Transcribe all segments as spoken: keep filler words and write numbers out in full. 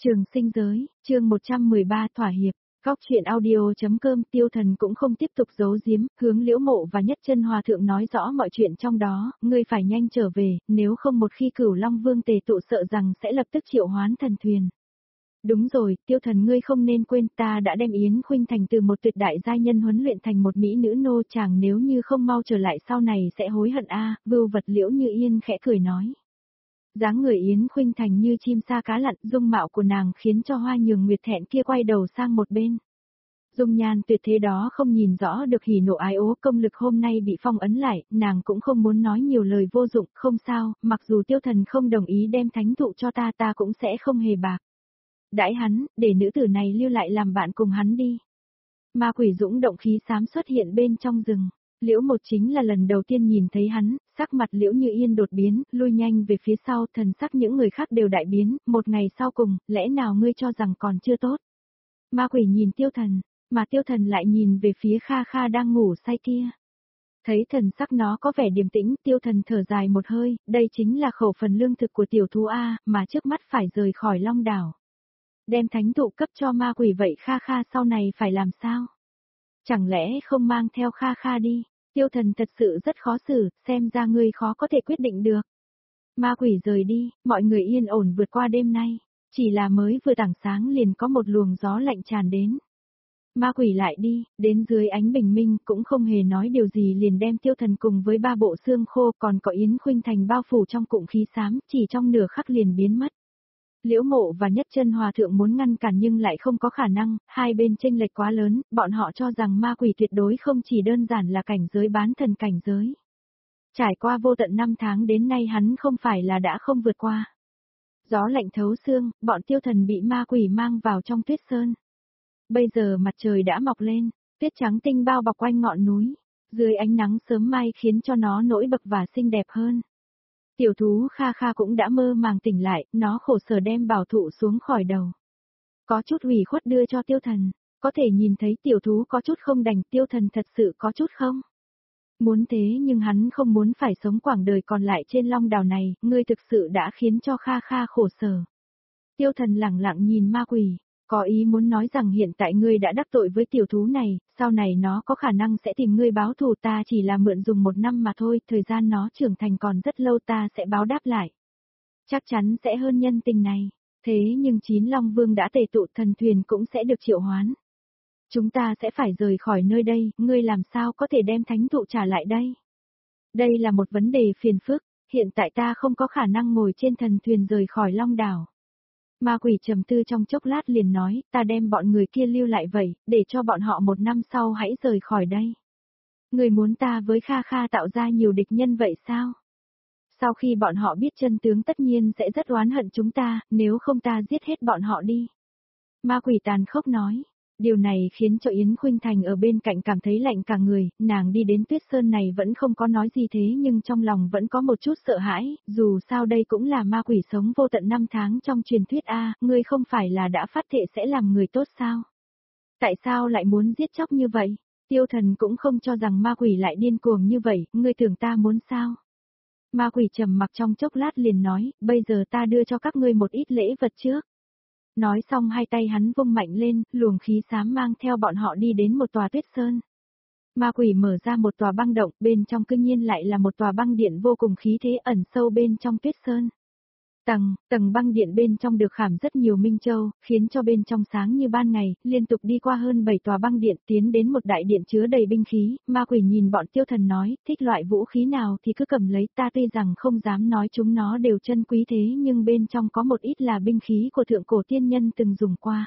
Trường sinh giới, chương một trăm mười ba thỏa hiệp, góc chuyện audio.com Tiêu Thần cũng không tiếp tục giấu giếm, hướng Liễu Mộ và Nhất Chân Hòa Thượng nói rõ mọi chuyện trong đó, ngươi phải nhanh trở về, nếu không một khi Cửu Long Vương tề tụ sợ rằng sẽ lập tức triệu hoán thần thuyền. Đúng rồi, Tiêu Thần ngươi không nên quên ta đã đem Yến Khuynh Thành từ một tuyệt đại giai nhân huấn luyện thành một mỹ nữ nô chàng, nếu như không mau trở lại sau này sẽ hối hận a. Vưu Vật Liễu Như Yên khẽ cười nói. Dáng người Yến Khuynh Thành như chim sa cá lặn, dung mạo của nàng khiến cho Hoa Nhường Nguyệt thẹn kia quay đầu sang một bên. Dung nhan tuyệt thế đó không nhìn rõ được hỉ nộ ái ố, công lực hôm nay bị phong ấn lại, nàng cũng không muốn nói nhiều lời vô dụng, không sao, mặc dù Tiêu Thần không đồng ý đem thánh thụ cho ta ta cũng sẽ không hề bạc. Đãi hắn, để nữ tử này lưu lại làm bạn cùng hắn đi. Ma quỷ dũng động khí xám xuất hiện bên trong rừng. Liễu Một chính là lần đầu tiên nhìn thấy hắn, sắc mặt Liễu Như Yên đột biến, lui nhanh về phía sau, thần sắc những người khác đều đại biến, một ngày sau cùng, lẽ nào ngươi cho rằng còn chưa tốt. Ma quỷ nhìn Tiêu Thần, mà Tiêu Thần lại nhìn về phía Kha Kha đang ngủ say kia. Thấy thần sắc nó có vẻ điềm tĩnh, Tiêu Thần thở dài một hơi, đây chính là khẩu phần lương thực của tiểu thú A, mà trước mắt phải rời khỏi Long Đảo. Đem thánh thụ cấp cho ma quỷ vậy Kha Kha sau này phải làm sao? Chẳng lẽ không mang theo Kha Kha đi? Tiêu Thần thật sự rất khó xử, xem ra ngươi khó có thể quyết định được. Ma quỷ rời đi, mọi người yên ổn vượt qua đêm nay. Chỉ là mới vừa tảng sáng liền có một luồng gió lạnh tràn đến. Ma quỷ lại đi, đến dưới ánh bình minh cũng không hề nói điều gì liền đem Tiêu Thần cùng với ba bộ xương khô còn có Yến Khuynh Thành bao phủ trong cụm khí xám, chỉ trong nửa khắc liền biến mất. Liễu Mộ và Nhất Chân Hòa Thượng muốn ngăn cản nhưng lại không có khả năng, hai bên chênh lệch quá lớn, bọn họ cho rằng ma quỷ tuyệt đối không chỉ đơn giản là cảnh giới bán thần cảnh giới. Trải qua vô tận năm tháng đến nay hắn không phải là đã không vượt qua. Gió lạnh thấu xương, bọn Tiêu Thần bị ma quỷ mang vào trong tuyết sơn. Bây giờ mặt trời đã mọc lên, tuyết trắng tinh bao bọc quanh ngọn núi, dưới ánh nắng sớm mai khiến cho nó nổi bật và xinh đẹp hơn. Tiểu thú Kha Kha cũng đã mơ màng tỉnh lại, nó khổ sở đem bảo thụ xuống khỏi đầu. Có chút ủy khuất đưa cho Tiêu Thần, có thể nhìn thấy tiểu thú có chút không đành, Tiêu Thần thật sự có chút không. Muốn thế nhưng hắn không muốn phải sống quãng đời còn lại trên Long Đảo này, ngươi thực sự đã khiến cho Kha Kha khổ sở. Tiêu Thần lẳng lặng nhìn ma quỷ, có ý muốn nói rằng hiện tại ngươi đã đắc tội với tiểu thú này, sau này nó có khả năng sẽ tìm ngươi báo thù, ta chỉ là mượn dùng một năm mà thôi, thời gian nó trưởng thành còn rất lâu, ta sẽ báo đáp lại. Chắc chắn sẽ hơn nhân tình này, thế nhưng Chín Long Vương đã tề tụ, thần thuyền cũng sẽ được triệu hoán. Chúng ta sẽ phải rời khỏi nơi đây, ngươi làm sao có thể đem thánh thụ trả lại đây? Đây là một vấn đề phiền phức, hiện tại ta không có khả năng ngồi trên thần thuyền rời khỏi Long Đảo. Ma quỷ trầm tư trong chốc lát liền nói, ta đem bọn người kia lưu lại vậy, để cho bọn họ một năm sau hãy rời khỏi đây. Người muốn ta với Kha Kha tạo ra nhiều địch nhân vậy sao? Sau khi bọn họ biết chân tướng tất nhiên sẽ rất oán hận chúng ta, nếu không ta giết hết bọn họ đi. Ma quỷ tàn khốc nói. Điều này khiến cho Yến Khuynh Thành ở bên cạnh cảm thấy lạnh cả người, nàng đi đến tuyết sơn này vẫn không có nói gì thế nhưng trong lòng vẫn có một chút sợ hãi, dù sao đây cũng là ma quỷ sống vô tận năm tháng trong truyền thuyết a, ngươi không phải là đã phát thệ sẽ làm người tốt sao? Tại sao lại muốn giết chóc như vậy? Tiêu Thần cũng không cho rằng ma quỷ lại điên cuồng như vậy, ngươi tưởng ta muốn sao? Ma quỷ trầm mặc trong chốc lát liền nói, bây giờ ta đưa cho các ngươi một ít lễ vật trước. Nói xong hai tay hắn vung mạnh lên, luồng khí xám mang theo bọn họ đi đến một tòa tuyết sơn. Ma quỷ mở ra một tòa băng động, bên trong cương nhiên lại là một tòa băng điện vô cùng khí thế ẩn sâu bên trong tuyết sơn. Tầng, tầng băng điện bên trong được khảm rất nhiều minh châu, khiến cho bên trong sáng như ban ngày, liên tục đi qua hơn bảy tòa băng điện tiến đến một đại điện chứa đầy binh khí, ma quỷ nhìn bọn Tiêu Thần nói, thích loại vũ khí nào thì cứ cầm lấy, ta tuy rằng không dám nói chúng nó đều chân quý thế nhưng bên trong có một ít là binh khí của thượng cổ tiên nhân từng dùng qua.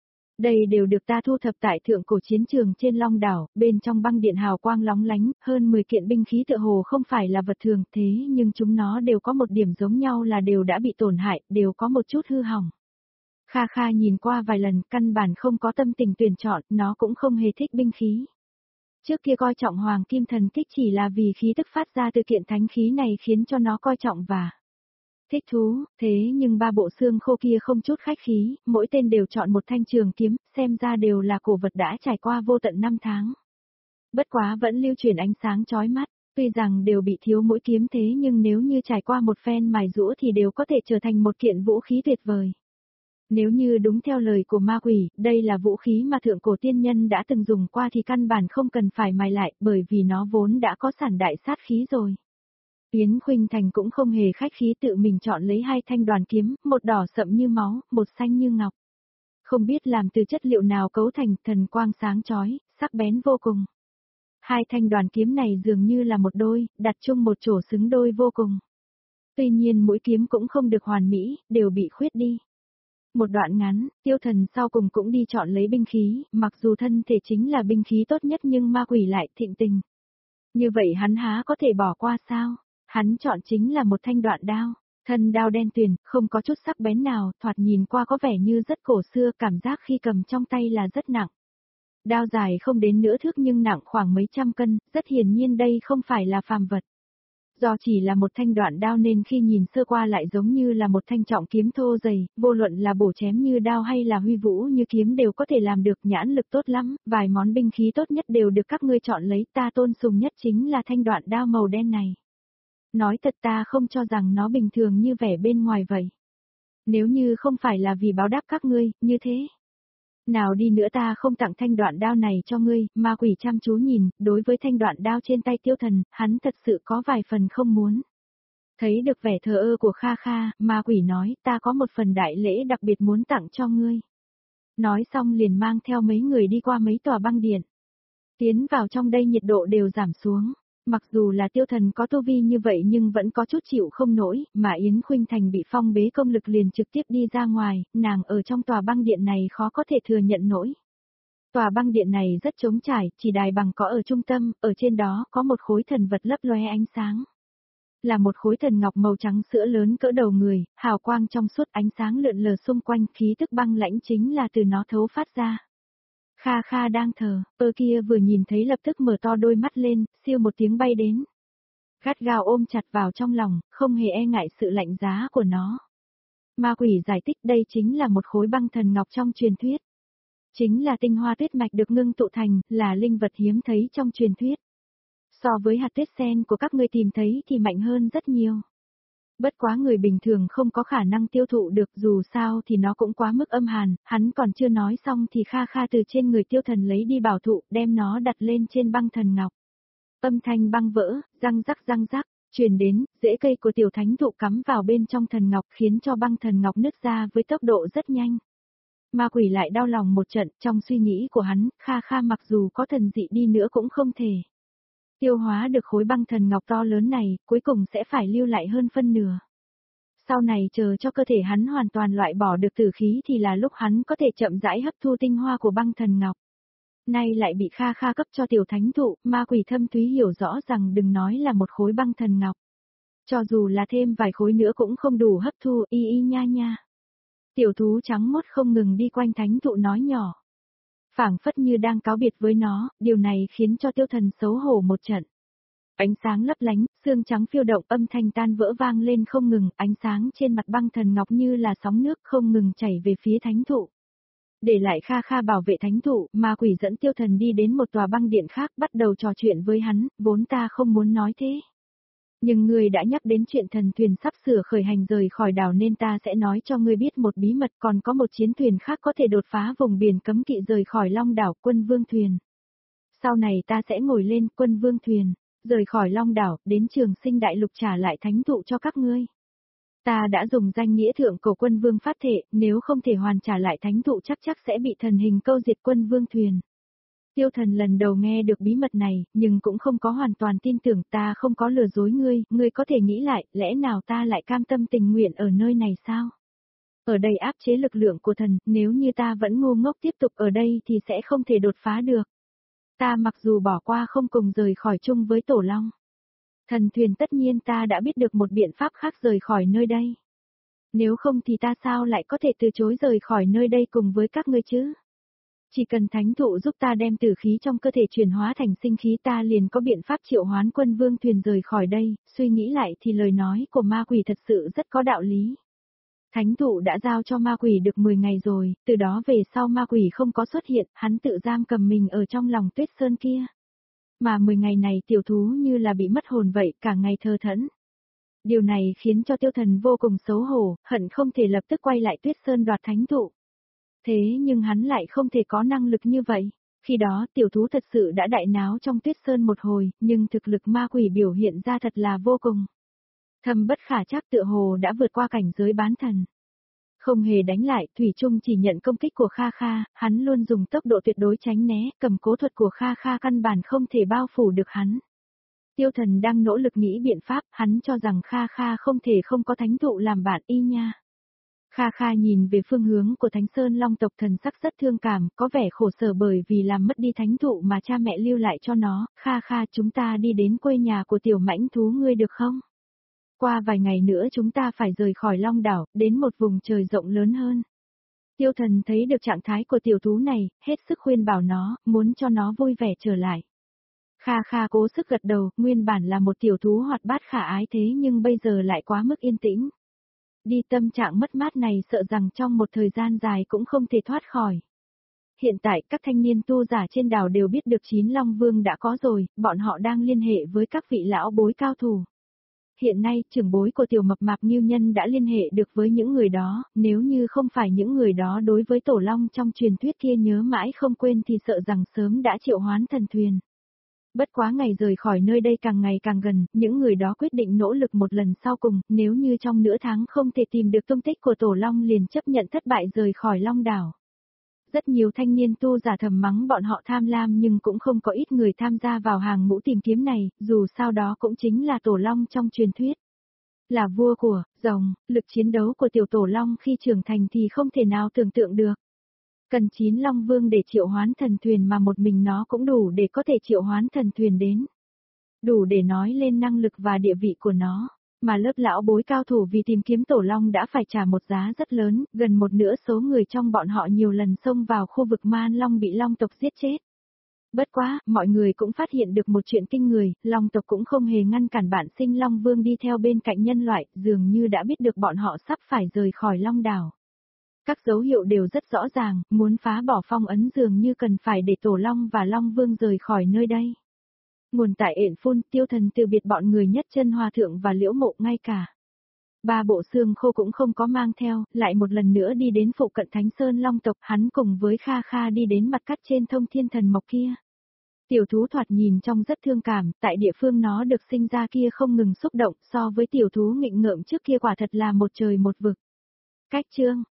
Đây đều được ta thu thập tại thượng cổ chiến trường trên Long Đảo, bên trong băng điện hào quang lóng lánh, hơn mười kiện binh khí tựa hồ không phải là vật thường thế nhưng chúng nó đều có một điểm giống nhau là đều đã bị tổn hại, đều có một chút hư hỏng. Kha Kha nhìn qua vài lần căn bản không có tâm tình tuyển chọn, nó cũng không hề thích binh khí. Trước kia coi trọng Hoàng Kim Thần Kích chỉ là vì khí tức phát ra từ kiện thánh khí này khiến cho nó coi trọng và thích thú, thế nhưng ba bộ xương khô kia không chút khách khí, mỗi tên đều chọn một thanh trường kiếm, xem ra đều là cổ vật đã trải qua vô tận năm tháng. Bất quá vẫn lưu truyền ánh sáng chói mắt, tuy rằng đều bị thiếu mũi kiếm thế nhưng nếu như trải qua một phen mài giũa thì đều có thể trở thành một kiện vũ khí tuyệt vời. Nếu như đúng theo lời của ma quỷ, đây là vũ khí mà thượng cổ tiên nhân đã từng dùng qua thì căn bản không cần phải mài lại, bởi vì nó vốn đã có sản đại sát khí rồi. Yến Khuynh Thành cũng không hề khách khí tự mình chọn lấy hai thanh đoàn kiếm, một đỏ sậm như máu, một xanh như ngọc. Không biết làm từ chất liệu nào cấu thành, thần quang sáng chói, sắc bén vô cùng. Hai thanh đoàn kiếm này dường như là một đôi, đặt chung một chỗ xứng đôi vô cùng. Tuy nhiên mỗi kiếm cũng không được hoàn mỹ, đều bị khuyết đi. Một đoạn ngắn, Tiêu Thần sau cùng cũng đi chọn lấy binh khí, mặc dù thân thể chính là binh khí tốt nhất nhưng ma quỷ lại thịnh tình. Như vậy hắn há có thể bỏ qua sao? Hắn chọn chính là một thanh đoạn đao, thân đao đen tuyền, không có chút sắc bén nào, thoạt nhìn qua có vẻ như rất cổ xưa, cảm giác khi cầm trong tay là rất nặng. Đao dài không đến nửa thước nhưng nặng khoảng mấy trăm cân, rất hiển nhiên đây không phải là phàm vật. Do chỉ là một thanh đoạn đao nên khi nhìn sơ qua lại giống như là một thanh trọng kiếm thô dày, vô luận là bổ chém như đao hay là huy vũ như kiếm đều có thể làm được, nhãn lực tốt lắm, vài món binh khí tốt nhất đều được các ngươi chọn lấy, ta tôn sùng nhất chính là thanh đoạn đao màu đen này. Nói thật ta không cho rằng nó bình thường như vẻ bên ngoài vậy. Nếu như không phải là vì báo đáp các ngươi, như thế. Nào đi nữa ta không tặng thanh đoạn đao này cho ngươi, ma quỷ chăm chú nhìn, đối với thanh đoạn đao trên tay Tiêu Thần, hắn thật sự có vài phần không muốn. Thấy được vẻ thờ ơ của Kha Kha, ma quỷ nói, ta có một phần đại lễ đặc biệt muốn tặng cho ngươi. Nói xong liền mang theo mấy người đi qua mấy tòa băng điện. Tiến vào trong đây nhiệt độ đều giảm xuống. Mặc dù là Tiêu Thần có tu vi như vậy nhưng vẫn có chút chịu không nổi, mà Yến Khuynh Thành bị phong bế công lực liền trực tiếp đi ra ngoài, nàng ở trong tòa băng điện này khó có thể thừa nhận nổi. Tòa băng điện này rất trống trải, chỉ đài bằng có ở trung tâm, ở trên đó có một khối thần vật lấp loe ánh sáng. Là một khối thần ngọc màu trắng sữa lớn cỡ đầu người, hào quang trong suốt, ánh sáng lượn lờ xung quanh, khí tức băng lãnh chính là từ nó thấu phát ra. Kha Kha đang thờ, ơ kia vừa nhìn thấy lập tức mở to đôi mắt lên, siêu một tiếng bay đến. Gắt gao ôm chặt vào trong lòng, không hề e ngại sự lạnh giá của nó. Ma quỷ giải thích đây chính là một khối băng thần ngọc trong truyền thuyết. Chính là tinh hoa tuyết mạch được ngưng tụ thành, là linh vật hiếm thấy trong truyền thuyết. So với hạt tuyết sen của các ngươi tìm thấy thì mạnh hơn rất nhiều. Bất quá người bình thường không có khả năng tiêu thụ được, dù sao thì nó cũng quá mức âm hàn, hắn còn chưa nói xong thì Kha Kha từ trên người Tiêu Thần lấy đi bảo thụ, đem nó đặt lên trên băng thần ngọc. Âm thanh băng vỡ, răng rắc răng rắc, truyền đến, rễ cây của tiểu thánh thụ cắm vào bên trong thần ngọc khiến cho băng thần ngọc nứt ra với tốc độ rất nhanh. Ma quỷ lại đau lòng một trận, trong suy nghĩ của hắn, Kha Kha mặc dù có thần dị đi nữa cũng không thể tiêu hóa được khối băng thần ngọc to lớn này, cuối cùng sẽ phải lưu lại hơn phân nửa. Sau này chờ cho cơ thể hắn hoàn toàn loại bỏ được tử khí thì là lúc hắn có thể chậm rãi hấp thu tinh hoa của băng thần ngọc. Nay lại bị Kha Kha cấp cho tiểu thánh thụ, ma quỷ thâm thúy hiểu rõ rằng đừng nói là một khối băng thần ngọc. Cho dù là thêm vài khối nữa cũng không đủ hấp thu, y y nha nha. Tiểu thú trắng mốt không ngừng đi quanh thánh thụ nói nhỏ. Phảng phất như đang cáo biệt với nó, điều này khiến cho Tiêu Thần xấu hổ một trận. Ánh sáng lấp lánh, xương trắng phiêu động, âm thanh tan vỡ vang lên không ngừng, ánh sáng trên mặt băng thần ngọc như là sóng nước không ngừng chảy về phía thánh thụ. Để lại Kha Kha bảo vệ thánh thụ, ma quỷ dẫn Tiêu Thần đi đến một tòa băng điện khác, bắt đầu trò chuyện với hắn, vốn ta không muốn nói thế. Nhưng ngươi đã nhắc đến chuyện thần thuyền sắp sửa khởi hành rời khỏi đảo nên ta sẽ nói cho ngươi biết một bí mật, còn có một chiến thuyền khác có thể đột phá vùng biển cấm kỵ rời khỏi Long đảo, Quân Vương thuyền. Sau này ta sẽ ngồi lên Quân Vương thuyền, rời khỏi Long đảo, đến Trường Sinh đại lục trả lại thánh thụ cho các ngươi. Ta đã dùng danh nghĩa thượng cổ Quân Vương phát thệ, nếu không thể hoàn trả lại thánh thụ chắc chắc sẽ bị thần hình câu diệt Quân Vương thuyền. Tiêu Thần lần đầu nghe được bí mật này, nhưng cũng không có hoàn toàn tin tưởng, ta không có lừa dối ngươi, ngươi có thể nghĩ lại, lẽ nào ta lại cam tâm tình nguyện ở nơi này sao? Ở đây áp chế lực lượng của thần, nếu như ta vẫn ngu ngốc tiếp tục ở đây thì sẽ không thể đột phá được. Ta mặc dù bỏ qua không cùng rời khỏi chung với Tổ Long. Thần thuyền tất nhiên ta đã biết được một biện pháp khác rời khỏi nơi đây. Nếu không thì ta sao lại có thể từ chối rời khỏi nơi đây cùng với các ngươi chứ? Chỉ cần thánh thụ giúp ta đem tử khí trong cơ thể chuyển hóa thành sinh khí ta liền có biện pháp triệu hoán Quân Vương thuyền rời khỏi đây, suy nghĩ lại thì lời nói của ma quỷ thật sự rất có đạo lý. Thánh thụ đã giao cho ma quỷ được mười ngày rồi, từ đó về sau ma quỷ không có xuất hiện, hắn tự giam cầm mình ở trong lòng tuyết sơn kia. Mà mười ngày này tiểu thú như là bị mất hồn vậy, cả ngày thơ thẫn. Điều này khiến cho Tiêu Thần vô cùng xấu hổ, hận không thể lập tức quay lại Tuyết Sơn đoạt thánh thụ. Thế nhưng hắn lại không thể có năng lực như vậy. Khi đó tiểu thú thật sự đã đại náo trong Tuyết Sơn một hồi, nhưng thực lực ma quỷ biểu hiện ra thật là vô cùng. Thâm bất khả trắc tựa hồ đã vượt qua cảnh giới bán thần. Không hề đánh lại, Thủy Trung chỉ nhận công kích của Kha Kha, hắn luôn dùng tốc độ tuyệt đối tránh né, cầm cố thuật của Kha Kha căn bản không thể bao phủ được hắn. Tiêu Thần đang nỗ lực nghĩ biện pháp, hắn cho rằng Kha Kha không thể không có thánh thụ làm bạn y nha. Kha Kha nhìn về phương hướng của Thánh Sơn Long tộc, thần sắc rất thương cảm, có vẻ khổ sở bởi vì làm mất đi thánh thụ mà cha mẹ lưu lại cho nó. Kha Kha, chúng ta đi đến quê nhà của tiểu mãnh thú ngươi được không? Qua vài ngày nữa chúng ta phải rời khỏi Long đảo, đến một vùng trời rộng lớn hơn. Tiêu Thần thấy được trạng thái của tiểu thú này, hết sức khuyên bảo nó, muốn cho nó vui vẻ trở lại. Kha Kha cố sức gật đầu, nguyên bản là một tiểu thú hoạt bát khả ái thế nhưng bây giờ lại quá mức yên tĩnh. Đi, tâm trạng mất mát này sợ rằng trong một thời gian dài cũng không thể thoát khỏi. Hiện tại các thanh niên tu giả trên đảo đều biết được Chín Long Vương đã có rồi, bọn họ đang liên hệ với các vị lão bối cao thủ. Hiện nay, trưởng bối của tiểu mập mạp Ngưu Nhân đã liên hệ được với những người đó, nếu như không phải những người đó đối với Tổ Long trong truyền thuyết kia nhớ mãi không quên thì sợ rằng sớm đã triệu hoán thần thuyền. Bất quá ngày rời khỏi nơi đây càng ngày càng gần, những người đó quyết định nỗ lực một lần sau cùng, nếu như trong nửa tháng không thể tìm được tung tích của Tổ Long liền chấp nhận thất bại rời khỏi Long đảo. Rất nhiều thanh niên tu giả thầm mắng bọn họ tham lam nhưng cũng không có ít người tham gia vào hàng ngũ tìm kiếm này, dù sao đó cũng chính là Tổ Long trong truyền thuyết. Là vua của, rồng, lực chiến đấu của tiểu Tổ Long khi trưởng thành thì không thể nào tưởng tượng được. Cần Chín Long Vương để triệu hoán thần thuyền mà một mình nó cũng đủ để có thể triệu hoán thần thuyền đến. Đủ để nói lên năng lực và địa vị của nó. Mà lớp lão bối cao thủ vì tìm kiếm Tổ Long đã phải trả một giá rất lớn, gần một nửa số người trong bọn họ nhiều lần xông vào khu vực Man Long bị Long tộc giết chết. Bất quá, mọi người cũng phát hiện được một chuyện kinh người, Long tộc cũng không hề ngăn cản bản sinh Long Vương đi theo bên cạnh nhân loại, dường như đã biết được bọn họ sắp phải rời khỏi Long đảo. Các dấu hiệu đều rất rõ ràng, muốn phá bỏ phong ấn dường như cần phải để Tổ Long và Long Vương rời khỏi nơi đây. Nguồn tại ện phun, Tiêu Thần từ biệt bọn người Nhất Chân Hòa Thượng và Liễu Mộ ngay cả. Ba bộ xương khô cũng không có mang theo, lại một lần nữa đi đến phụ cận Thánh Sơn Long tộc, hắn cùng với Kha Kha đi đến mặt cắt trên Thông Thiên Thần Mộc kia. Tiểu thú thoạt nhìn trông rất thương cảm, tại địa phương nó được sinh ra kia không ngừng xúc động, so với tiểu thú nghịch ngợm trước kia quả thật là một trời một vực. Cách chương